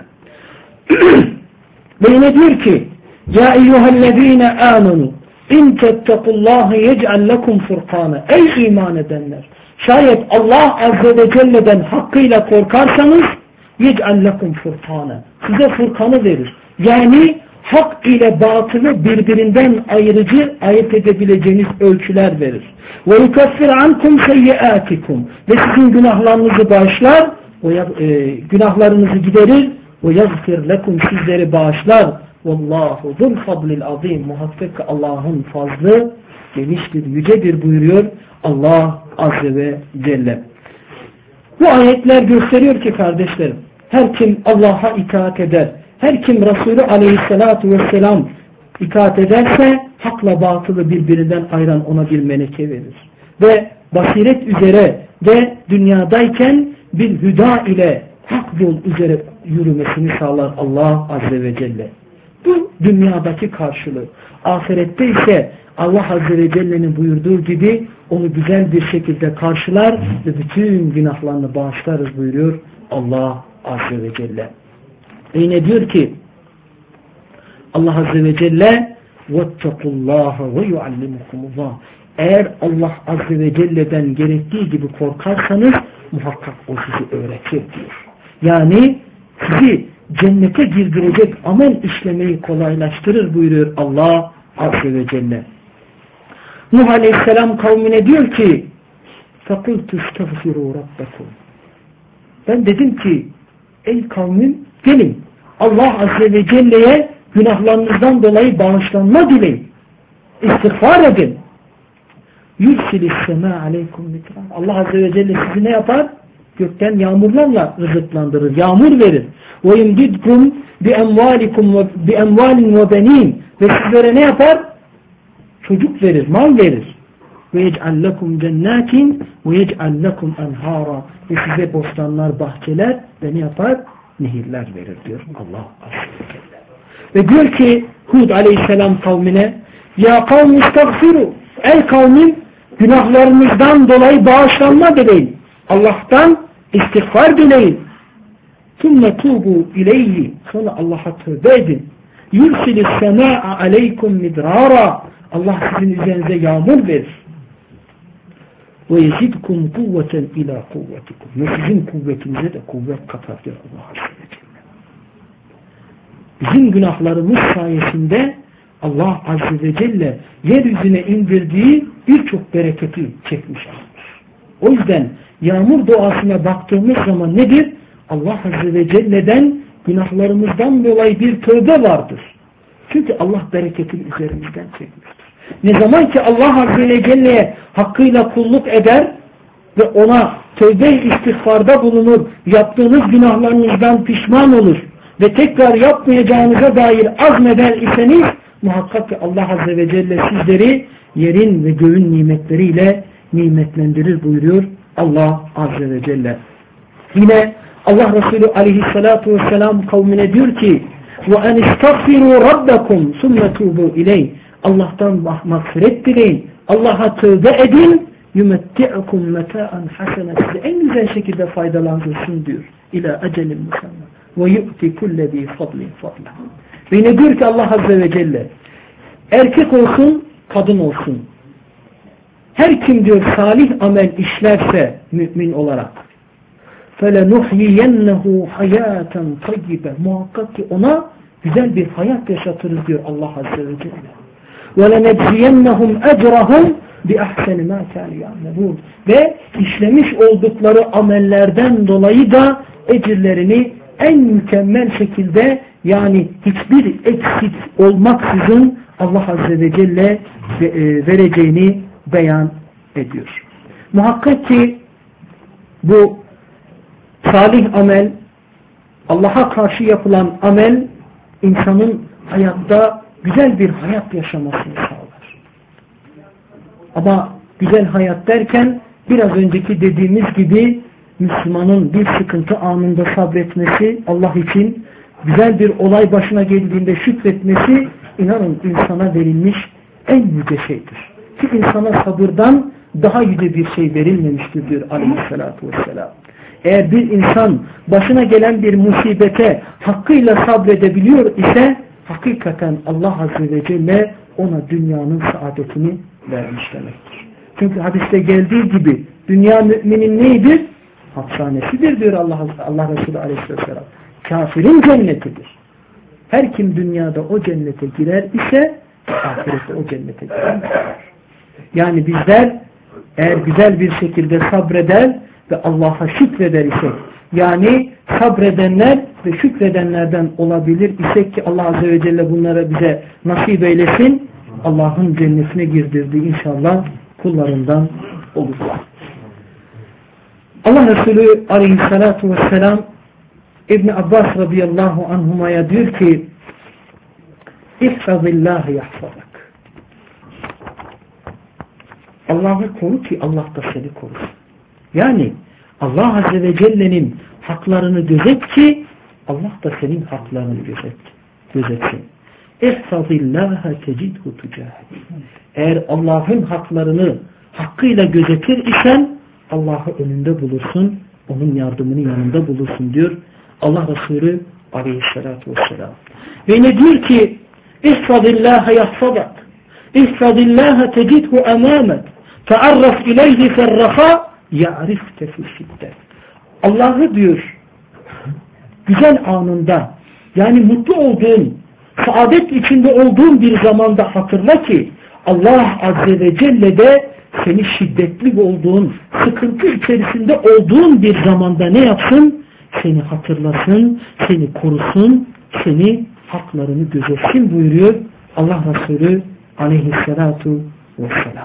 Ve yine diyor ki ya eyyühellezine amenu in tettekullâhe yec'al lekum furkâne. Ey iman edenler! Şayet Allah Azze ve Celle'den hakkıyla korkarsanız yec'al lekum furkâne. Size furkanı verir. Yani hak ile batılı birbirinden ayırıcı, ayırt edebileceğiniz ölçüler verir. Ve yukeffir ankum seyyiatikum. Ve sizin günahlarınızı bağışlar, o e, günahlarınızı giderir. Ve yazfir lekum, sizleri bağışlar. Vallahu zul fadlil azim. Muhakkak ki Allah'ın fazlı geniştir, yücedir buyuruyor Allah Azze ve Celle. Bu ayetler gösteriyor ki kardeşlerim, her kim Allah'a itaat eder, her kim Resulü Aleyhisselatü Vesselam itaat ederse hakla batılı birbirinden ayıran ona bir meleke verir. Ve basiret üzere ve dünyadayken bir hüda ile hak yol üzere yürümesini sağlar Allah Azze ve Celle. Bu dünyadaki karşılığı. Ahirette ise Allah Azze ve Celle'nin buyurduğu gibi onu güzel bir şekilde karşılar ve bütün günahlarını bağışlarız buyuruyor Allah Azze ve Celle. Ve yine diyor ki Allah Azze ve Celle وَاتَّقُوا اللّٰهَ وَيُعَلِّمُكُمُ اللّٰهِ. Eğer Allah Azze ve Celle'den gerektiği gibi korkarsanız muhakkak o sizi öğretir diyor. Yani sizi cennete girdirecek amel işlemeyi kolaylaştırır buyuruyor Allah Azze ve Celle. Nuh Aleyhisselam kavmine diyor ki فَقُلْتُ اسْتَغْفِرُوا رَبَّكُمْ. Ben dedim ki ey kavmim gelin Allah Azze ve Celle'ye günahlarınızdan dolayı bağışlanma dileyin. İstiğfar edin. يُرْسِلِ السَّمَاءَ عَلَيْكُمْ مِدْرًا. Allah Azze ve Celle sizi ne yapar? Gökten yağmurlarla rızıklandırır. Yağmur verir. وَيُمْدِدْكُمْ بِاَمْوَالِكُمْ بِاَمْوَالٍ وَبَن۪ينَ. Ve sizlere ne yapar? Çocuk verir, mal verir. وَيَجْعَلْ لَكُمْ جَنَّاتٍ وَيَجْعَلْ لَكُمْ اَنْهَارًا. Ve size bostanlar, bahçeler ve ne yapar? Nehirler verir diyor Allah Azze ve Celle. Ve diyor ki Hud Aleyhisselam kavmine ya kavmi istagfiru. Ey kavmim günahlarınızdan dolayı bağışlanma dileyin. Allah'tan istiğfar dileyin. ثُمَّ تُوبُوا اِلَيْهِ. Sonra Allah'a tövbe edin. يُرْسِلِ السَّمَاءَ عَلَيْكُمْ مِدْرَارًا. Allah sizin üzerinize yağmur verir. وَيَزِدْكُمْ قُوَّةً اِلَى قُوَّتِكُمْ. Ve sizin kuvvetinize de kuvvet katar diyor Allah Azze ve Celle. Bizim günahlarımız sayesinde Allah Azze ve Celle yeryüzüne indirdiği birçok bereketi çekmiş almış. O yüzden yağmur duasına baktığımız zaman nedir? Allah Azze ve Celle'den günahlarımızdan dolayı bir tövbe vardır. Çünkü Allah bereketini üzerimizden çekmiştir. Ne zaman ki Allah Azze ve Celle'ye hakkıyla kulluk eder ve ona tövbe-i istiğfarda bulunur, yaptığınız günahlarınızdan pişman olur ve tekrar yapmayacağınıza dair azmeder iseniz muhakkak ki Allah Azze ve Celle sizleri yerin ve göğün nimetleriyle nimetlendirir buyuruyor Allah Azze ve Celle. Yine Allah Resulü Aleyhisselatü Vesselam kavmine diyor ki وَاَنْ اِسْتَغْفِرُوا رَبَّكُمْ ثُمَّ تُوبُوا اِلَيْهِ. Allah'tan mağfiret dileyin. Allah'a tövbe edin. يُمَتِّعُكُمْ مَتَاءً حَسَنًا. Size en güzel şekilde faydalandırsın diyor. İlâ ecelin musamma. ve yu'ti kulle bi fadlin fadla. Ve ne diyor ki Allah Azze ve Celle, erkek olsun, kadın olsun, her kim diyor salih amel işlerse mümin olarak فَلَنُحْيِيَنَّهُ حَيَاتًا طَيِّبًا, muhakkak ki ona güzel bir hayat yaşatırız diyor Allah Azze ve Celle. وَلَنَجْزِيَنَّهُمْ اَجْرَهُمْ بِأَحْسَنِ مَا كَانُوا يَعْمَلُونَ, ve işlemiş oldukları amellerden dolayı da ecirlerini en mükemmel şekilde, yani hiçbir eksik olmaksızın Allah Azze ve Celle vereceğini beyan ediyor. Muhakkak ki bu salih amel, Allah'a karşı yapılan amel, insanın hayatta güzel bir hayat yaşamasını sağlar. Ama güzel hayat derken biraz önceki dediğimiz gibi Müslümanın bir sıkıntı anında sabretmesi, Allah için güzel bir olay başına geldiğinde şükretmesi, inanın insana verilmiş en yüce şeydir. Ki insana sabırdan daha yüce bir şey verilmemiştir diyor Aleyhisselatü Vesselam. Eğer bir insan başına gelen bir musibete hakkıyla sabredebiliyor ise hakikaten Allah Azze ve Celle ona dünyanın saadetini vermiş demektir. Çünkü hadiste geldiği gibi dünya müminin neydir? Hapishanesidir diyor Allah, Allah Resulü Aleyhisselam. Kafirin cennetidir. Her kim dünyada o cennete girer ise ahirette o cennete girer. Yani bizler eğer güzel bir şekilde sabreder ve Allah'a şükreder isek, yani sabredenler ve şükredenlerden olabilir isek ki Allah Azze ve Celle bunları bize nasip eylesin, Allah'ın cennetine girdirdiği inşallah kullarından olurlar. Allah Resulü Aleyhisselatü Vesselam İbn Abbas radıyallahu anhuma'ya diyor ki İhfazillâhe yahfazak. Allah'ı koru ki Allah da seni korusun. Yani Allah Azze ve Celle'nin haklarını gözet ki Allah da senin haklarını gözet, gözetsin. İhfazillâhe tecidhu tücâhid. Eğer Allah'ın haklarını hakkıyla gözetir isen Allah'ı önünde bulursun, onun yardımını yanında bulursun diyor Allah Resulü Aleyhisselatü Vesselam. Ve ne diyor ki İhfazillâhe yahfazak, İhfazillâhe tecidhu emâmek, fearraf ileyhi ferrahâ ya'rifte fişiddet. Allah'ı diyor güzel anında, yani mutlu olduğun, saadet içinde olduğun bir zamanda hatırla ki Allah Azze ve Celle de seni şiddetli olduğun, sıkıntı içerisinde olduğun bir zamanda ne yapsın? Seni hatırlasın, seni korusun, seni haklarını gözetsin buyuruyor Allah Resulü Aleyhisselatu Vesselam.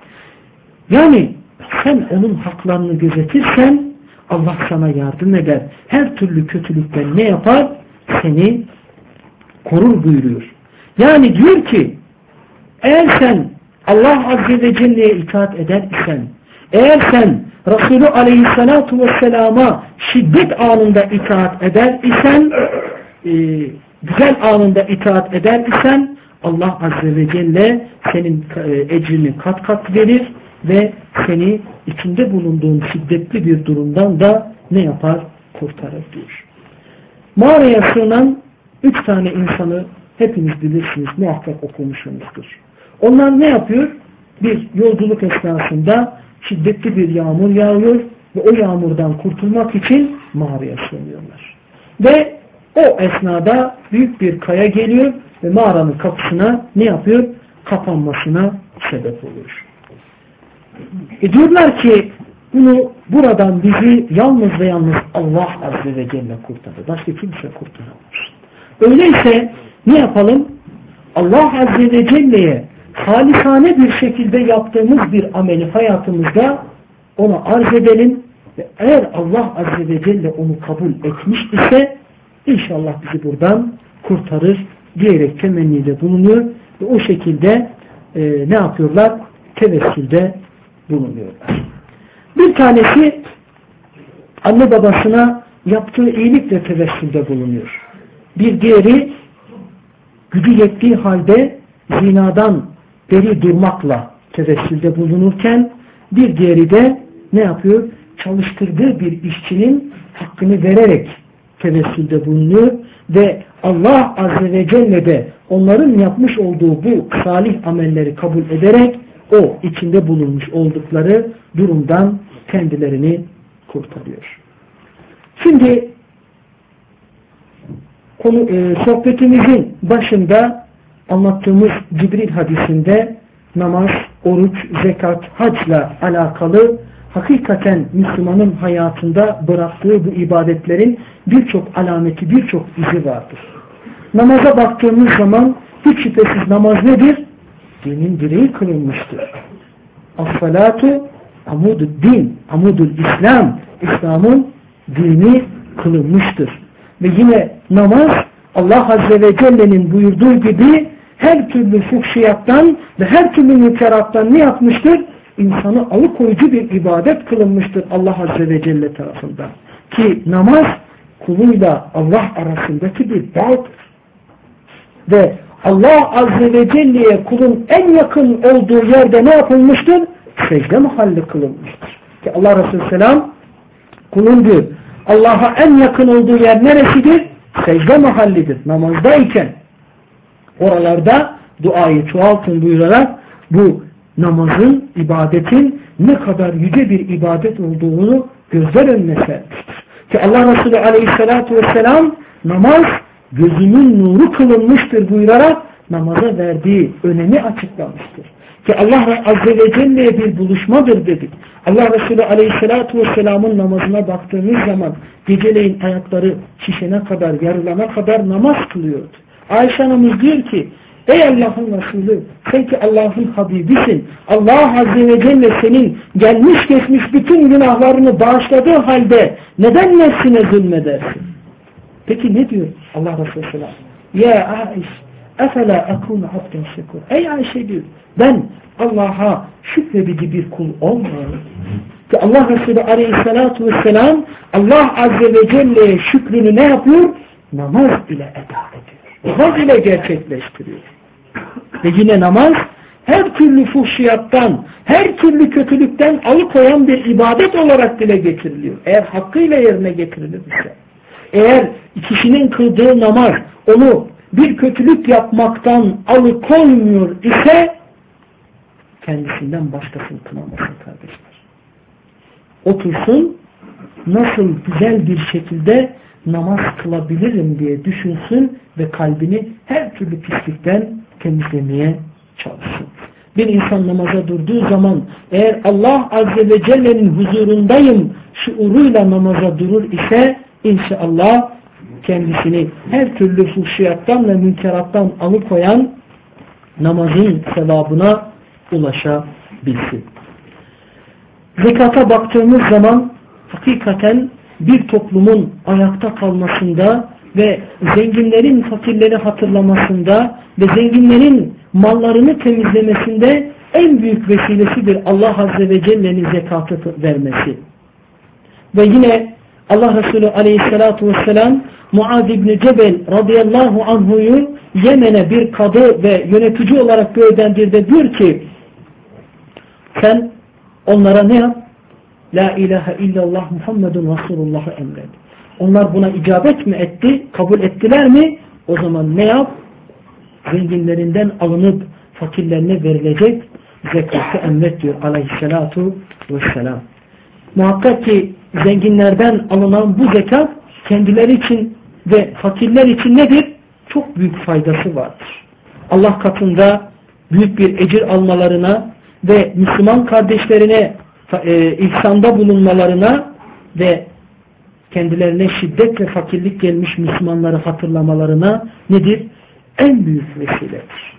Yani sen onun haklarını gözetirsen Allah sana yardım eder. Her türlü kötülükten ne yapar? Seni korur buyuruyor. Yani diyor ki eğer sen Allah Azze ve Celle'ye itaat eder isen, eğer sen Resulü Aleyhisselatu Vesselam'a şiddet anında itaat eder isen, e, güzel anında itaat eder isen Allah Azze ve Celle senin e, ecrini kat kat verir ve seni içinde bulunduğun şiddetli bir durumdan da ne yapar? Kurtarır diyor. Mağaraya sığınan üç tane insanı hepiniz bilirsiniz, muhakkak okumuşsunuzdur. Onlar ne yapıyor? Bir yolculuk esnasında şiddetli bir yağmur yağıyor ve o yağmurdan kurtulmak için mağaraya sığınıyorlar. Ve o esnada büyük bir kaya geliyor ve mağaranın kapısına ne yapıyor? Kapanmasına sebep oluyor. E diyorlar ki bunu buradan bizi yalnız ve yalnız Allah Azze ve Celle kurtarır. Başka kimse kurtaramaz. Öyleyse ne yapalım? Allah Azze ve Celle'ye halisane bir şekilde yaptığımız bir ameli hayatımızda ona arz edelim ve eğer Allah Azze ve Celle onu kabul etmiş ise inşallah bizi buradan kurtarır diyerek temennide bulunuyor ve o şekilde e, ne yapıyorlar? Tevessülde bulunuyorlar. Bir tanesi anne babasına yaptığı iyilikle tevessülde bulunuyor. Bir diğeri gücü yettiği halde zinadan beri durmakla tevessülde bulunurken bir diğeri de ne yapıyor? Çalıştırdığı bir işçinin hakkını vererek tevessülde bulunuyor ve Allah Azze ve Celle de onların yapmış olduğu bu salih amelleri kabul ederek o içinde bulunmuş oldukları durumdan kendilerini kurtarıyor. Şimdi konu, e, sohbetimizin başında anlattığımız Cibril hadisinde namaz, oruç, zekat, hacla alakalı hakikaten Müslümanın hayatında bıraktığı bu ibadetlerin birçok alameti, birçok izi vardır. Namaza baktığımız zaman hiç şüphesiz namaz nedir? Dinin direği kılınmıştır. As-salatu amudud din, amudul İslam, İslam'ın dini kılınmıştır. Ve yine namaz Allah Azze ve Celle'nin buyurduğu gibi her türlü fuhşiyattan ve her türlü münkerattan ne yapmıştır? İnsanı alıkoyucu bir ibadet kılınmıştır Allah Azze ve Celle tarafından. Ki namaz kuluyla Allah arasındaki bir bağdır. Ve Allah Azze ve Celle'ye kulun en yakın olduğu yerde ne yapılmıştır? Secde mahalli kılınmıştır. Ki Allah Resulü Selam kulun diyor, Allah'a en yakın olduğu yer neresidir? Secde mahallidir. Namazdayken oralarda duayı çoğaltın buyurarak bu namazın, ibadetin ne kadar yüce bir ibadet olduğunu gözler önüne sermiştir. Ki Allah Resulü Aleyhisselatü Vesselam namaz gözünün nuru kılınmıştır buyurarak namaza verdiği önemi açıklamıştır. Ki Allah Azze ve Celle'ye bir buluşmadır dedik. Allah Resulü Aleyhisselatü Vesselam'ın namazına baktığımız zaman geceleyin ayakları şişene kadar, yarılana kadar namaz kılıyordu. Ayşe anamız diyor ki, ey Allah'ın Resulü, sen ki Allah'ın Habibisin. Allah Azze ve Celle senin gelmiş geçmiş bütün günahlarını bağışladığı halde neden nefsine zulmedersin? Peki ne diyor Allah Resulü Selam? Ya Aiş, efela akunu abden şekur. Ey Ayşe diyor, ben Allah'a şükredici bir kul olmuyorum. Ki Allah Resulü Aleyhisselatü Vesselam Allah Azze ve Celle'ye şükrünü ne yapıyor? Namaz ile eda ediyor. Namaz ile gerçekleştiriyor. Ve yine namaz her türlü fuhşiyattan, her türlü kötülükten alıkoyan bir ibadet olarak dile getiriliyor. Eğer hakkıyla yerine getirilirse. Eğer kişinin kıldığı namaz onu bir kötülük yapmaktan alıkoymuyor ise kendisinden başkasını kınamasın kardeşler. Otursun, nasıl güzel bir şekilde namaz kılabilirim diye düşünsün ve kalbini her türlü pislikten temizlemeye çalışsın. Bir insan namaza durduğu zaman eğer Allah Azze ve Celle'nin huzurundayım şuuruyla namaza durur ise inşallah kendisini her türlü fuhşiyattan ve münkerattan alıkoyan namazın sevabına ulaşabilsin. Zekata baktığımız zaman hakikaten bir toplumun ayakta kalmasında ve zenginlerin fakirleri hatırlamasında ve zenginlerin mallarını temizlemesinde en büyük vesilesidir Allah Azze ve Celle'nin zekatı vermesi. Ve yine Allah Resulü Aleyhisselatü Vesselam Muaz İbni Cebel radıyallahu anhu'yu Yemen'e bir kadı ve yönetici olarak gönderdiğinde diyor ki sen onlara ne yap? La ilahe illallah Muhammedun Resulullah'ı emret. Onlar buna icabet mi etti? Kabul ettiler mi? O zaman ne yap? Zenginlerinden alınıp fakirlerine verilecek zekatı emret diyor Aleyhisselatu Vesselam. Muhakkak ki zenginlerden alınan bu zekat kendileri için ve fakirler için nedir? Çok büyük faydası vardır. Allah katında büyük bir ecir almalarına ve Müslüman kardeşlerine e, ihsanda bulunmalarına ve kendilerine şiddet ve fakirlik gelmiş Müslümanları hatırlamalarına nedir? En büyük vesiledir.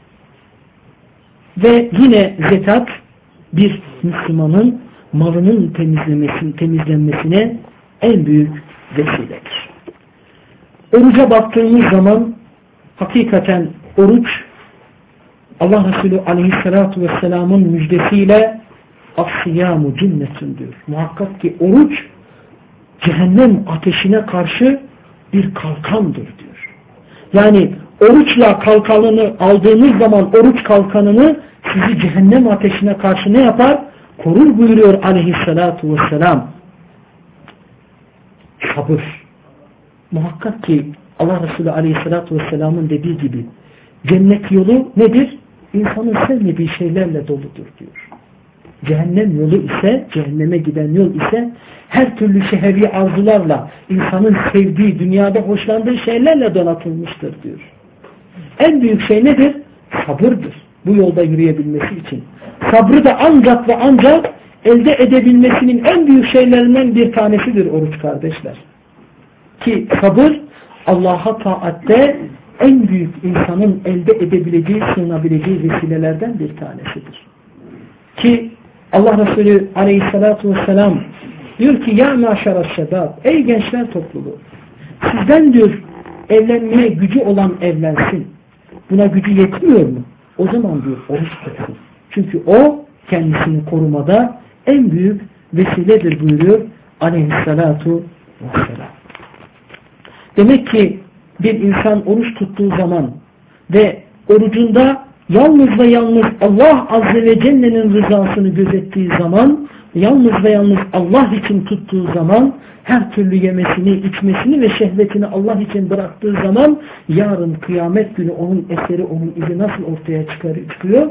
Ve yine zekat bir Müslümanın malının temizlemesine, temizlenmesine en büyük vesiledir. Oruca baktığımız zaman hakikaten oruç Allah Resulü Aleyhisselatü Vesselam'ın müjdesiyle as-siyamu cinnetun diyor. Muhakkak ki oruç cehennem ateşine karşı bir kalkandır diyor. Yani oruçla kalkanını aldığınız zaman oruç kalkanını sizi cehennem ateşine karşı ne yapar? Korur buyuruyor Aleyhisselatü Vesselam. Sabır. muhakkak ki Allah Resulü Aleyhisselatü Vesselam'ın dediği gibi cennet yolu nedir? İnsanın sevmediği şeylerle doludur diyor. Cehennem yolu ise, cehenneme giden yol ise her türlü şehvi arzularla, insanın sevdiği, dünyada hoşlandığı şeylerle donatılmıştır diyor. En büyük şey nedir? Sabırdır. Bu yolda yürüyebilmesi için. Sabrı da ancak ve ancak elde edebilmesinin en büyük şeylerinden bir tanesidir oruç kardeşler. Ki sabır Allah'a taatte en büyük insanın elde edebileceği, sığınabileceği vesilelerden bir tanesidir. Ki Allah Resulü Aleyhisselatü Vesselam diyor ki ya maşara şebab, ey gençler topluluğu, sizden diyor evlenmeye gücü olan evlensin. Buna gücü yetmiyor mu? O zaman diyor oruç tutsun. Çünkü o kendisini korumada en büyük vesiledir buyuruyor Aleyhisselatu Vesselam. Demek ki bir insan oruç tuttuğu zaman ve orucunda yalnız ve yalnız Allah Azze ve Celle'nin rızasını gözettiği zaman, yalnız ve yalnız Allah için tuttuğu zaman, her türlü yemesini, içmesini ve şehvetini Allah için bıraktığı zaman yarın kıyamet günü onun eseri, onun izi nasıl ortaya çıkıyor?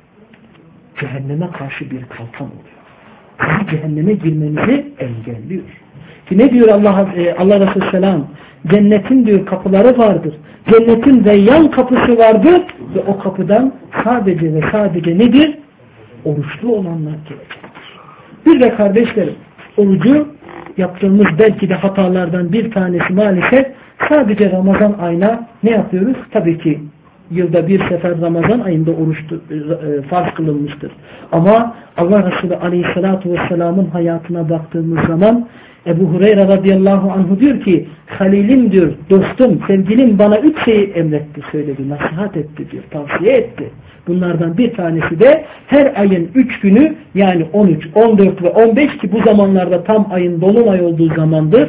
Cehenneme karşı bir kalkan oluyor. Yani cehenneme girmenizi engelliyor. Ki ne diyor Allah, Allah Resulü Selam? Cennetin diyor kapıları vardır. Cennetin reyyan kapısı vardır ve o kapıdan sadece ve sadece nedir? Oruçlu olanlar gelecektir. Bir de kardeşlerim, orucu yaptığımız belki de hatalardan bir tanesi maalesef sadece Ramazan ayına ne yapıyoruz? Tabii ki yılda bir sefer Ramazan ayında oruç farz kılınmıştır. Ama Allah Resulü Aleyhisselatü Vesselam'ın hayatına baktığımız zaman Ebu Hureyre radıyallahu anhu diyor ki Halilim diyor, dostum, sevgilim bana üç şeyi emretti, söyledi, nasihat etti diyor, tavsiye etti. Bunlardan bir tanesi de her ayın üç günü yani on üç, on dört ve on beş ki bu zamanlarda tam ayın dolunay olduğu zamandır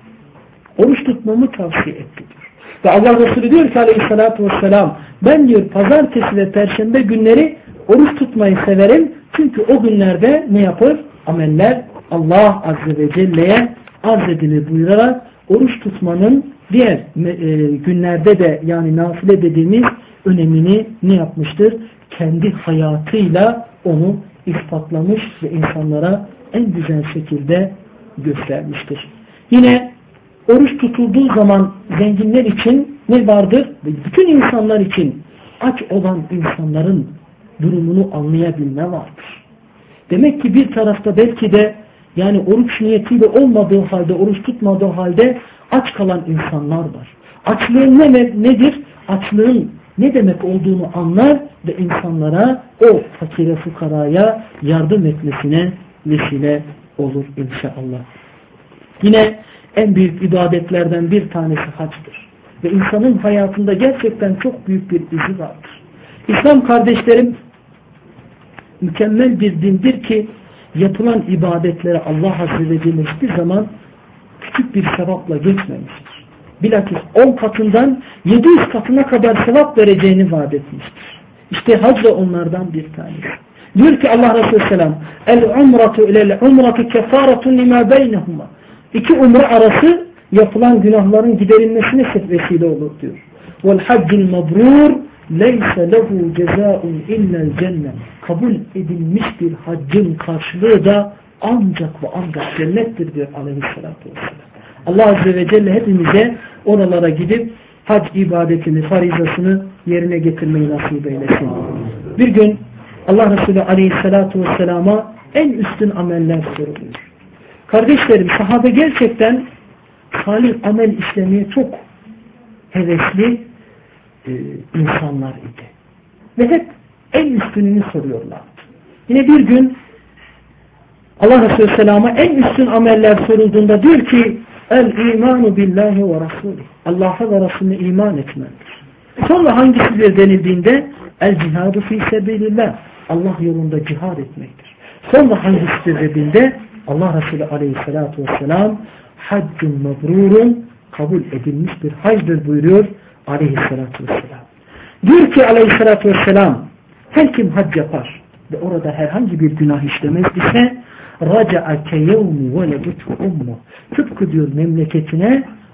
oruç tutmamı tavsiye etti diyor. Ve Allah Resulü diyor ki aleyhissalatü vesselam ben diyor pazartesi ve perşembe günleri oruç tutmayı severim. Çünkü o günlerde ne yapar? Ameller Allah Azze ve Celle'ye arz edilir buyurarak oruç tutmanın diğer e, günlerde de yani nafile dediğimiz önemini ne yapmıştır? Kendi hayatıyla onu ispatlamış ve insanlara en güzel şekilde göstermiştir. Yine oruç tutulduğu zaman zenginler için ne vardır? Bütün insanlar için aç olan insanların durumunu anlayabilme vardır. Demek ki bir tarafta belki de yani oruç niyetiyle olmadığı halde, oruç tutmadığı halde aç kalan insanlar var. Açlığın ne, nedir? Açlığın ne demek olduğunu anlar ve insanlara o fakire fukaraya yardım etmesine vesile olur inşallah. Yine en büyük ibadetlerden bir tanesi haçtır. Ve insanın hayatında gerçekten çok büyük bir izi vardır. İslam kardeşlerim mükemmel bir dindir ki yapılan ibadetlere Allah Azze ve Celle hiçbir zaman küçük bir sevapla geçmemiştir. Bilakis on katından yedi yüz katına kadar sevap vereceğini vaat etmiştir. İşte hac da onlardan bir tanesi. Diyor ki Allah Resulü Selam El-umratu ilel-umratu kefaretun lima beynehuma. İki umre arası yapılan günahların giderilmesine vesile olur diyor. Vel-haccul mabrur leyse lehu cezaun illel cennet. Kabul edilmiş bir haccın karşılığı da ancak ve ancak cennettir diyor aleyhissalatü vesselam. Allah Azze ve Celle hepimize oralara gidip hac ibadetini, farizasını yerine getirmeyi nasip eylesin. Bir gün Allah Resulü aleyhissalatü vesselama en üstün ameller soruluyor. Kardeşlerim, sahabe gerçekten salih amel işlemeye çok hevesli e, insanlar idi. Ve hep en üstününü soruyorlardı. Yine bir gün Allah Resulü Selam'a en üstün ameller sorulduğunda diyor ki El-imanu billahi ve rasulih. Allah'a ve Resulüne iman etmendir. Sonra hangisidir denildiğinde El-cihadu fi sebilillah. Allah yolunda cihad etmektir. Sonra hangisidir dediğinde Allah Resulü aleyhissalatu vesselam haccun mebrurun kabul edilmiş bir hacdır buyuruyor aleyhissalatu vesselam. Diyor ki aleyhissalatu vesselam her kim hac yapar ve orada herhangi bir günah işlemez ise raca'a keyevmi veleduthu ummu. Tıpkı diyor memleketine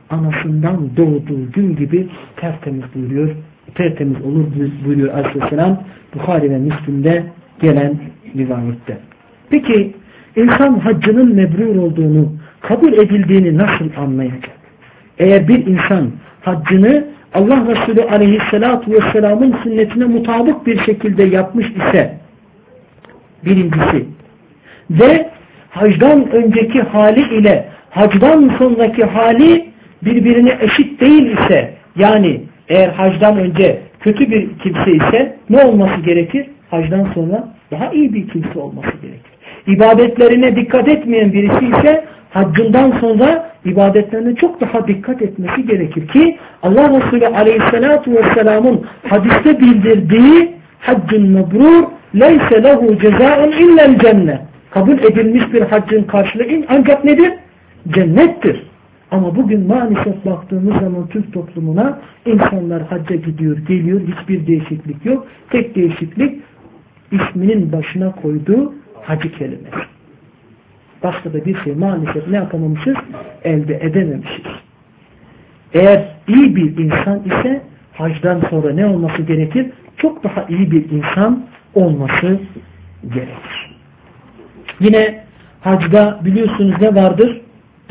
anasından doğduğu gün gibi tertemiz buyuruyor. Tertemiz olur buyuruyor Aleyhisselam Bukhari ve Müslim'de gelen rivayette. Peki insan haccının mebrur olduğunu, kabul edildiğini nasıl anlayacak? Eğer bir insan haccını Allah Resulü Aleyhisselatü Vesselam'ın sünnetine mutabık bir şekilde yapmış ise, birincisi, ve hacdan önceki hali ile hacdan sonraki hali birbirine eşit değil ise, yani eğer hacdan önce kötü bir kimse ise ne olması gerekir? Hacdan sonra daha iyi bir kimse olması gerekir. İbadetlerine dikkat etmeyen birisi ise haccından sonra ibadetlerine çok daha dikkat etmesi gerekir ki Allah Resulü Aleyhisselatü Vesselam'ın hadiste bildirdiği haccun mebrur leyse lehu cezaun illel cennet. Kabul edilmiş bir haccın karşılığı ancak nedir? Cennettir. Ama bugün maalesef baktığımız zaman Türk toplumuna insanlar hacca gidiyor, geliyor, hiçbir değişiklik yok. Tek değişiklik isminin başına koyduğu hacı kelimesi. Başka da bir şey maalesef ne yapamamışız? Elde edememişiz. Eğer iyi bir insan ise hacdan sonra ne olması gerekir? Çok daha iyi bir insan olması gerekir. Yine hacda biliyorsunuz ne vardır?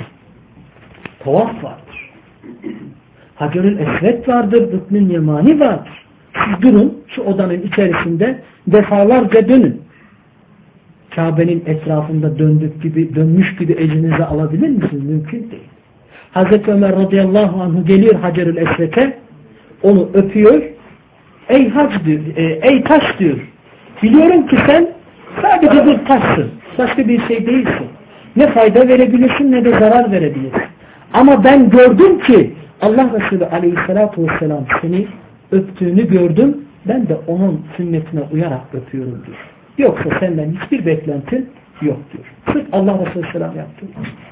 Tavaf vardır. Hacerül Esved vardır. Rüknün Yemani vardır. Siz durun şu odanın içerisinde defalarca dönün. Kabe'nin etrafında döndük gibi, dönmüş gibi elinize alabilir misiniz? Mümkün değil. Hazreti Ömer radıyallahu anhu geliyor Hacerül Esved'e, onu öpüyor. Ey hac diyor, e, ey taş diyor. Biliyorum ki sen sadece bir taşsın. Başka bir şey değilsin. Ne fayda verebilirsin ne de zarar verebilirsin. Ama ben gördüm ki Allah Resulü aleyhissalatu vesselam seni öptüğünü gördüm. Ben de onun sünnetine uyarak öpüyorum diyor. Yoksa senden hiçbir beklentin yok diyor. Sırf Allah Resulü selam yaptı.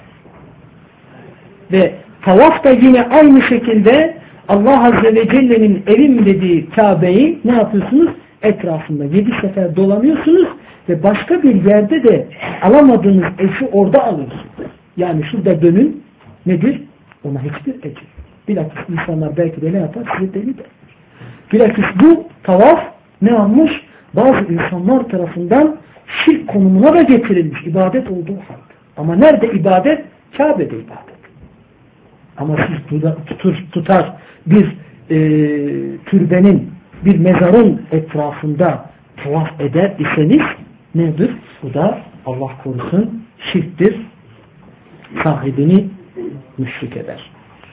Ve tavaf da yine aynı şekilde Allah Azze ve Celle'nin evim dediği Kabe'yi ne yapıyorsunuz? Etrafında yedi sefer dolanıyorsunuz ve başka bir yerde de alamadığınız eşi orada alıyorsunuz. Yani şurada dönün nedir? Ona hiçbir ecir. Bilakis insanlar belki de ne yapar? Size deli der. Bilakis bu tavaf ne almış? Bazı insanlar tarafından şirk konumuna da getirilmiş. İbadet olduğu halde. Ama nerede ibadet? Kabe'de ibadet. Ama siz tutar, tutar bir e, türbenin, bir mezarın etrafında tavaf eder iseniz nedir? Bu da Allah korusun şirktir. Sahibini müşrik eder.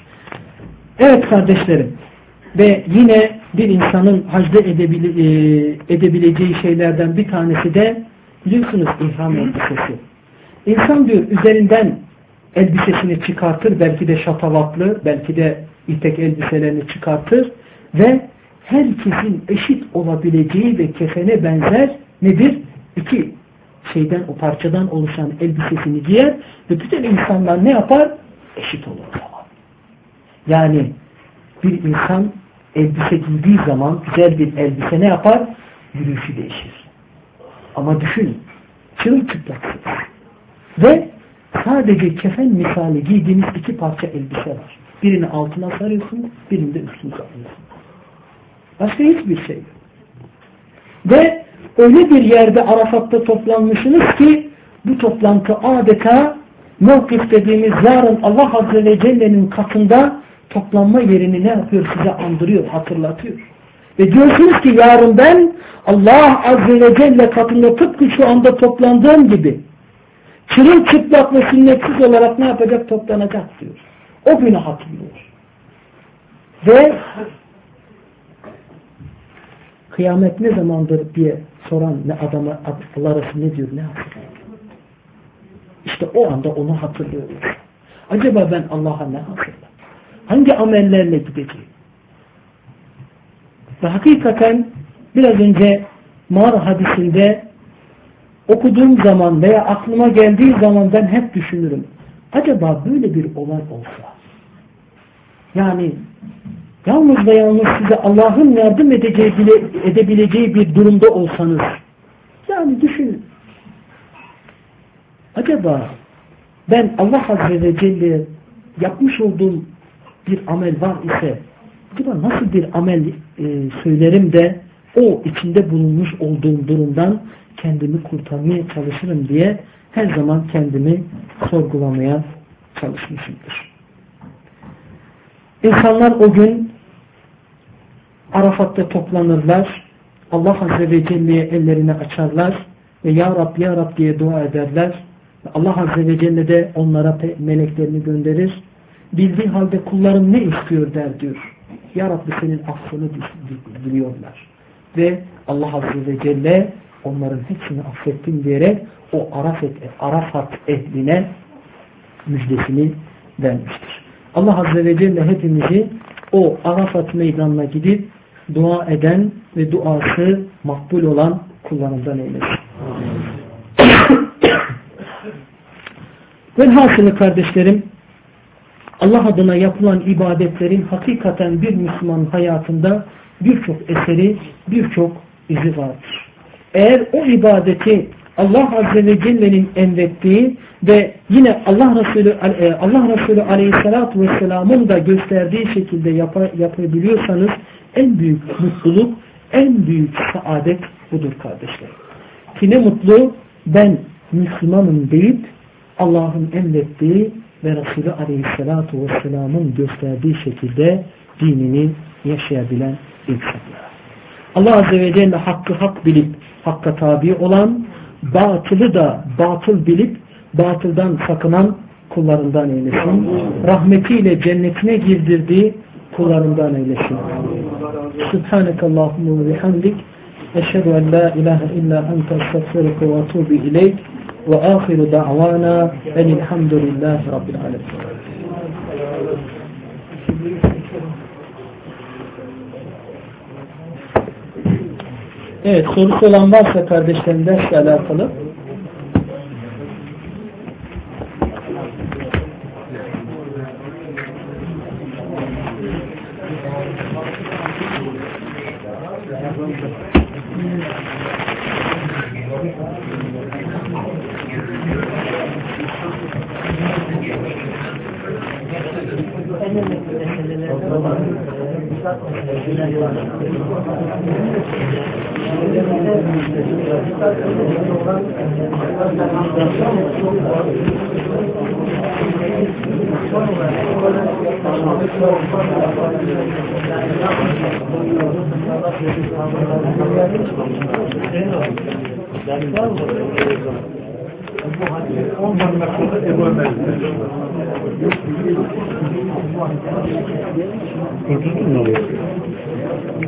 Evet kardeşlerim. Ve yine bir insanın hacda edebile, e, edebileceği şeylerden bir tanesi de biliyorsunuz ihram elbisesi. İnsan diyor üzerinden elbisesini çıkartır, belki de şatavatlı, belki de ipek elbiselerini çıkartır ve herkesin eşit olabileceği ve kefene benzer nedir? İki şeyden, o parçadan oluşan elbisesini giyer ve bütün insanlar ne yapar? Eşit olur. Yani bir insan elbise giydiği zaman güzel bir elbise ne yapar? Yürüyüşü değişir. Ama düşünün, çırılçıplaksınız. Ve sadece kefen misali giydiğiniz iki parça elbise var. Birini altına sarıyorsunuz, birini de üstüne alıyorsunuz. Başka hiçbir şey yok. Ve öyle bir yerde Arafat'ta toplanmışsınız ki bu toplantı adeta mevkif dediğimiz yarın Allah Azze ve Celle'nin katında toplanma yerini ne yapıyor? Size andırıyor, hatırlatıyor. Ve diyorsunuz ki yarın ben Allah Azze ve Celle katında tıpkı şu anda toplandığım gibi çırılçıplak ve sünnetsiz olarak ne yapacak? Toplanacak diyor. O günü hatırlıyor. Ve kıyamet ne zamandır diye soran ne adama adlarası ne diyor, ne hatırlıyor? İşte o anda onu hatırlıyor. Acaba ben Allah'a ne hatırladım? Hangi amellerle gideceğim? Ve hakikaten biraz önce mağara hadisinde okuduğum zaman veya aklıma geldiği zaman ben hep düşünürüm. Acaba böyle bir olay olsa, yani yalnız ve yalnız size Allah'ın yardım edeceği bile, edebileceği bir durumda olsanız, yani düşünün. Acaba ben Allah Azze ve Celle yapmış olduğum bir amel var ise acaba nasıl bir amel e, söylerim de o içinde bulunmuş olduğum durumdan kendimi kurtarmaya çalışırım diye her zaman kendimi sorgulamaya çalışmışımdır. İnsanlar o gün Arafat'ta toplanırlar. Allah Azze ve Celle'ye ellerini açarlar ve Ya Rab Ya Rab diye dua ederler. Allah Azze ve Celle de onlara meleklerini gönderir. Bildiği halde kullarım ne istiyor der diyor. Ya Rabbi senin affını diliyorlar. Ve Allah Azze ve Celle onların hepsini affettim diyerek o Arafat, Arafat ehline müjdesini vermiştir. Allah Azze ve Celle hepimizi o Arafat meydanına gidip dua eden ve duası makbul olan kullarından eylesin. Velhasılı kardeşlerim, Allah adına yapılan ibadetlerin hakikaten bir Müslüman hayatında birçok eseri, birçok izi vardır. Eğer o ibadeti Allah Azze ve Celle'nin emrettiği ve yine Allah Resulü Allah Resulü Aleyhisselatü Vesselam'ın da gösterdiği şekilde yap yapabiliyorsanız en büyük mutluluk, en büyük saadet budur kardeşler. Ki ne mutlu ben Müslümanım deyip Allah'ın emrettiği ve Resulü Aleyhisselatü Vesselam'ın gösterdiği şekilde dinini yaşayabilen insanlar. Allah Azze ve Celle hakkı hak bilip hakka tabi olan, batılı da batıl bilip batıldan sakınan kullarından eylesin. Rahmetiyle cennetine girdirdiği kullarından eylesin. Subhanekallahumma ve bihamdik. Eşhedü en la ilahe illa ente estağfiruke ve etûbü ileyk. Ve ahiru da'vana enilhamdülillahi rabbil alemin. Evet, sorusu olan varsa kardeşlerim dersle alakalı. Gördün mü?